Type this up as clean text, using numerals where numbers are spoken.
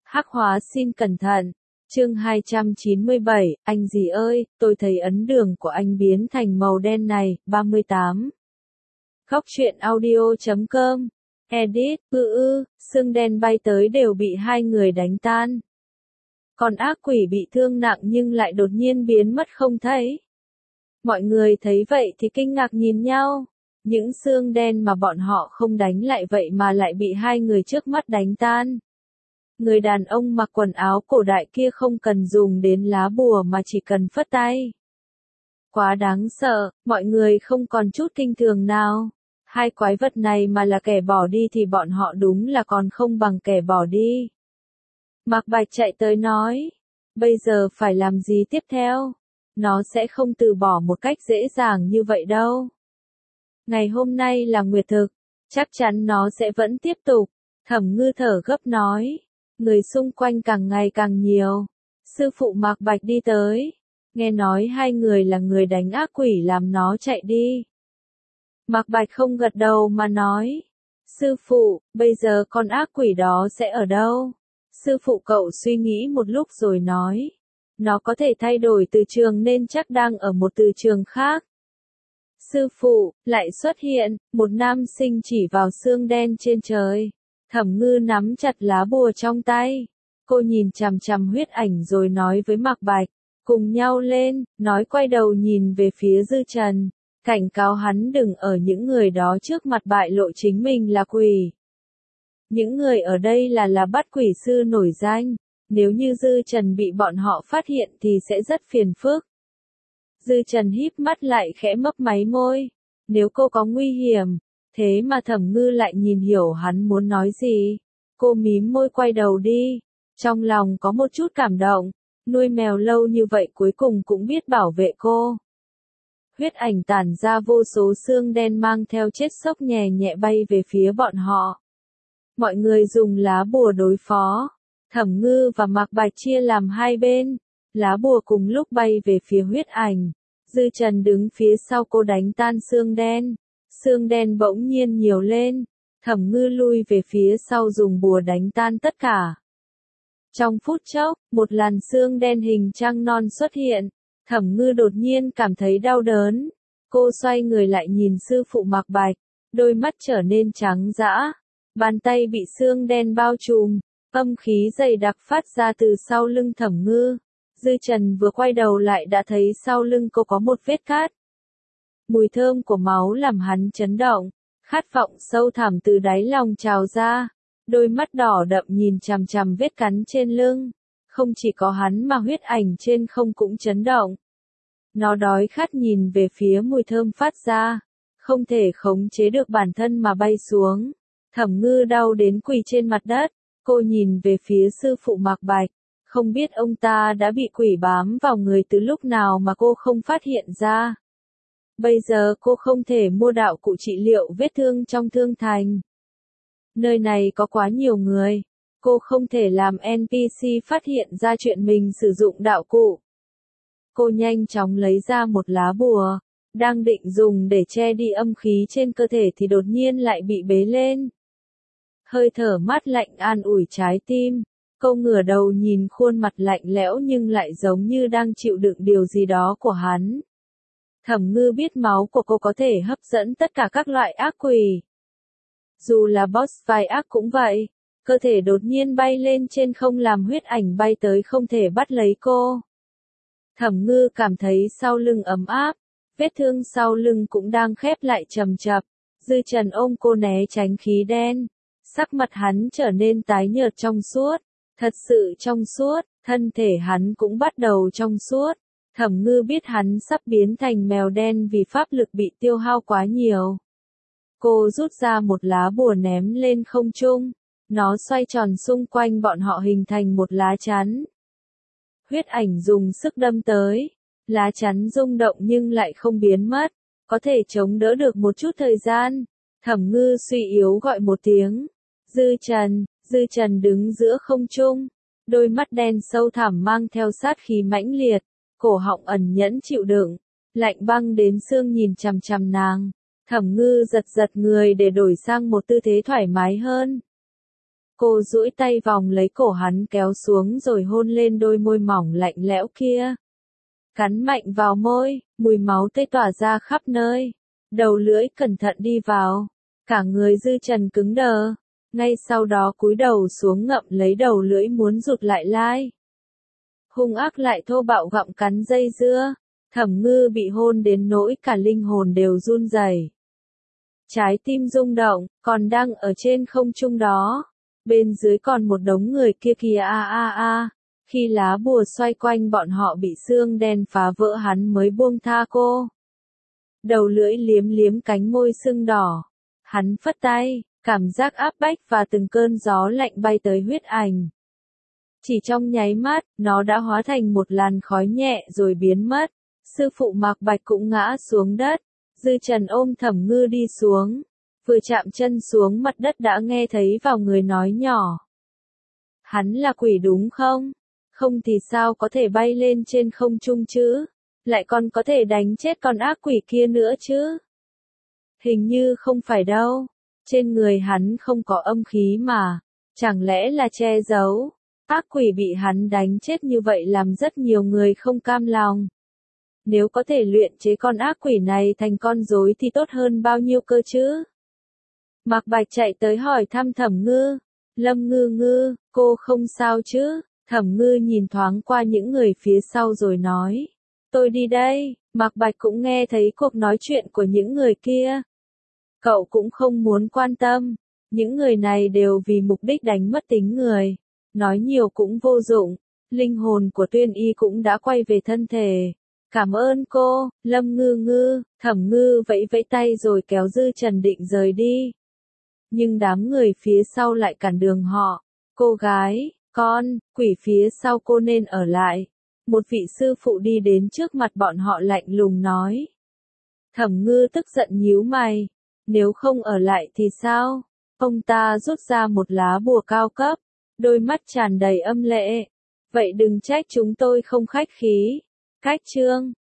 Hắc hóa xin cẩn thận. Chương 297, anh gì ơi, tôi thấy ấn đường của anh biến thành màu đen này, 38. Góc truyện audio.com. Edit, xương đen bay tới đều bị hai người đánh tan. Còn ác quỷ bị thương nặng nhưng lại đột nhiên biến mất không thấy. Mọi người thấy vậy thì kinh ngạc nhìn nhau. Những xương đen mà bọn họ không đánh lại vậy mà lại bị hai người trước mắt đánh tan. Người đàn ông mặc quần áo cổ đại kia không cần dùng đến lá bùa mà chỉ cần phất tay. Quá đáng sợ, mọi người không còn chút kinh thường nào. Hai quái vật này mà là kẻ bỏ đi thì bọn họ đúng là còn không bằng kẻ bỏ đi. Mạc Bạch chạy tới nói, bây giờ phải làm gì tiếp theo? Nó sẽ không từ bỏ một cách dễ dàng như vậy đâu. Ngày hôm nay là nguyệt thực, chắc chắn nó sẽ vẫn tiếp tục. Thẩm Ngư thở gấp nói, người xung quanh càng ngày càng nhiều. Sư phụ Mạc Bạch đi tới, nghe nói hai người là người đánh ác quỷ làm nó chạy đi. Mạc Bạch không gật đầu mà nói, sư phụ, bây giờ con ác quỷ đó sẽ ở đâu? Sư phụ cậu suy nghĩ một lúc rồi nói, nó có thể thay đổi từ trường nên chắc đang ở một từ trường khác. Sư phụ, lại xuất hiện, một nam sinh chỉ vào xương đen trên trời. Thẩm Ngư nắm chặt lá bùa trong tay. Cô nhìn chằm chằm huyết ảnh rồi nói với Mạc Bạch, cùng nhau lên, nói quay đầu nhìn về phía Dư Trần. Cảnh cáo hắn đừng ở những người đó trước mặt bại lộ chính mình là quỷ. Những người ở đây là bắt quỷ sư nổi danh. Nếu như Dư Trần bị bọn họ phát hiện thì sẽ rất phiền phức. Dư Trần híp mắt lại khẽ mấp máy môi. Nếu cô có nguy hiểm, thế mà Thẩm Ngư lại nhìn hiểu hắn muốn nói gì. Cô mím môi quay đầu đi. Trong lòng có một chút cảm động. Nuôi mèo lâu như vậy cuối cùng cũng biết bảo vệ cô. Huyết ảnh tản ra vô số xương đen mang theo chết sốc nhẹ nhẹ bay về phía bọn họ. Mọi người dùng lá bùa đối phó. Thẩm Ngư và Mạc Bạch chia làm hai bên. Lá bùa cùng lúc bay về phía huyết ảnh. Dư Trần đứng phía sau cô đánh tan xương đen. Xương đen bỗng nhiên nhiều lên. Thẩm Ngư lui về phía sau dùng bùa đánh tan tất cả. Trong phút chốc, một làn xương đen hình trăng non xuất hiện. Thẩm Ngư đột nhiên cảm thấy đau đớn. Cô xoay người lại nhìn sư phụ Mạc Bạch. Đôi mắt trở nên trắng dã. Bàn tay bị xương đen bao trùm. Âm khí dày đặc phát ra từ sau lưng Thẩm Ngư. Dư Trần vừa quay đầu lại đã thấy sau lưng cô có một vết cát. Mùi thơm của máu làm hắn chấn động. Khát vọng sâu thẳm từ đáy lòng trào ra. Đôi mắt đỏ đậm nhìn chằm chằm vết cắn trên lưng. Không chỉ có hắn mà huyết ảnh trên không cũng chấn động. Nó đói khát nhìn về phía mùi thơm phát ra. Không thể khống chế được bản thân mà bay xuống. Thẩm Ngư đau đến quỳ trên mặt đất. Cô nhìn về phía sư phụ Mạc Bạch. Không biết ông ta đã bị quỷ bám vào người từ lúc nào mà cô không phát hiện ra. Bây giờ cô không thể mua đạo cụ trị liệu vết thương trong thương thành. Nơi này có quá nhiều người. Cô không thể làm NPC phát hiện ra chuyện mình sử dụng đạo cụ. Cô nhanh chóng lấy ra một lá bùa. Đang định dùng để che đi âm khí trên cơ thể thì đột nhiên lại bị bế lên. Hơi thở mát lạnh an ủi trái tim. Cô ngửa đầu nhìn khuôn mặt lạnh lẽo nhưng lại giống như đang chịu đựng điều gì đó của hắn. Thẩm Ngư biết máu của cô có thể hấp dẫn tất cả các loại ác quỷ. Dù là boss vai ác cũng vậy. Cơ thể đột nhiên bay lên trên không làm huyết ảnh bay tới không thể bắt lấy cô. Thẩm Ngư cảm thấy sau lưng ấm áp. Vết thương sau lưng cũng đang khép lại chậm chạp. Dư Trần ôm cô né tránh khí đen. Sắc mặt hắn trở nên tái nhợt trong suốt. Thật sự trong suốt, thân thể hắn cũng bắt đầu trong suốt. Thẩm Ngư biết hắn sắp biến thành mèo đen vì pháp lực bị tiêu hao quá nhiều. Cô rút ra một lá bùa ném lên không trung. Nó xoay tròn xung quanh bọn họ hình thành một lá chắn. Huyết ảnh dùng sức đâm tới. Lá chắn rung động nhưng lại không biến mất. Có thể chống đỡ được một chút thời gian. Thẩm Ngư suy yếu gọi một tiếng. Dư Trần đứng giữa không trung. Đôi mắt đen sâu thẳm mang theo sát khí mãnh liệt. Cổ họng ẩn nhẫn chịu đựng. Lạnh băng đến xương nhìn chằm chằm nàng. Thẩm Ngư giật giật người để đổi sang một tư thế thoải mái hơn. Cô duỗi tay vòng lấy cổ hắn kéo xuống rồi hôn lên đôi môi mỏng lạnh lẽo kia. Cắn mạnh vào môi, mùi máu tươi tỏa ra khắp nơi. Đầu lưỡi cẩn thận đi vào. Cả người Dư Trần cứng đờ. Ngay sau đó cúi đầu xuống ngậm lấy đầu lưỡi muốn rụt lại lai. Hung ác lại thô bạo gặm cắn dây dưa. Thẩm Ngư bị hôn đến nỗi cả linh hồn đều run rẩy. Trái tim rung động, còn đang ở trên không trung đó. Bên dưới còn một đống người kia kìa a a a. Khi lá bùa xoay quanh bọn họ bị xương đen phá vỡ hắn mới buông tha cô. Đầu lưỡi liếm liếm cánh môi sưng đỏ. Hắn phất tay, cảm giác áp bách và từng cơn gió lạnh bay tới huyết ảnh. Chỉ trong nháy mắt, nó đã hóa thành một làn khói nhẹ rồi biến mất. Sư phụ Mạc Bạch cũng ngã xuống đất. Dư Trần ôm Thẩm Ngư đi xuống. Vừa chạm chân xuống mặt đất đã nghe thấy vào người nói nhỏ. Hắn là quỷ đúng không? Không thì sao có thể bay lên trên không trung chứ? Lại còn có thể đánh chết con ác quỷ kia nữa chứ? Hình như không phải đâu. Trên người hắn không có âm khí mà. Chẳng lẽ là che giấu? Ác quỷ bị hắn đánh chết như vậy làm rất nhiều người không cam lòng. Nếu có thể luyện chế con ác quỷ này thành con rối thì tốt hơn bao nhiêu cơ chứ? Mạc Bạch chạy tới hỏi thăm Thẩm Ngư. Lâm Ngư Ngư, cô không sao chứ? Thẩm Ngư nhìn thoáng qua những người phía sau rồi nói. Tôi đi đây. Mạc Bạch cũng nghe thấy cuộc nói chuyện của những người kia. Cậu cũng không muốn quan tâm. Những người này đều vì mục đích đánh mất tính người. Nói nhiều cũng vô dụng. Linh hồn của Tuyên Y cũng đã quay về thân thể. Cảm ơn cô, Lâm Ngư Ngư. Thẩm Ngư vẫy vẫy tay rồi kéo Dư Trần định rời đi. Nhưng đám người phía sau lại cản đường họ. Cô gái, con, quỷ phía sau cô nên ở lại. Một vị sư phụ đi đến trước mặt bọn họ lạnh lùng nói. Thẩm Ngư tức giận nhíu mày. Nếu không ở lại thì sao? Ông ta rút ra một lá bùa cao cấp. Đôi mắt tràn đầy âm lệ. Vậy đừng trách chúng tôi không khách khí. Cách chương